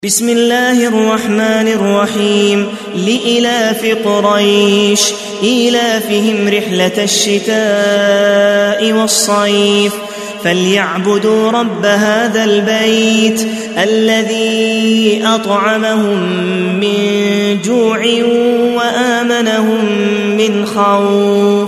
بسم الله الرحمن الرحيم لإلاف قريش إيلافهم رحلة الشتاء والصيف فليعبدوا رب هذا البيت الذي أطعمهم من جوع وآمنهم من خوف.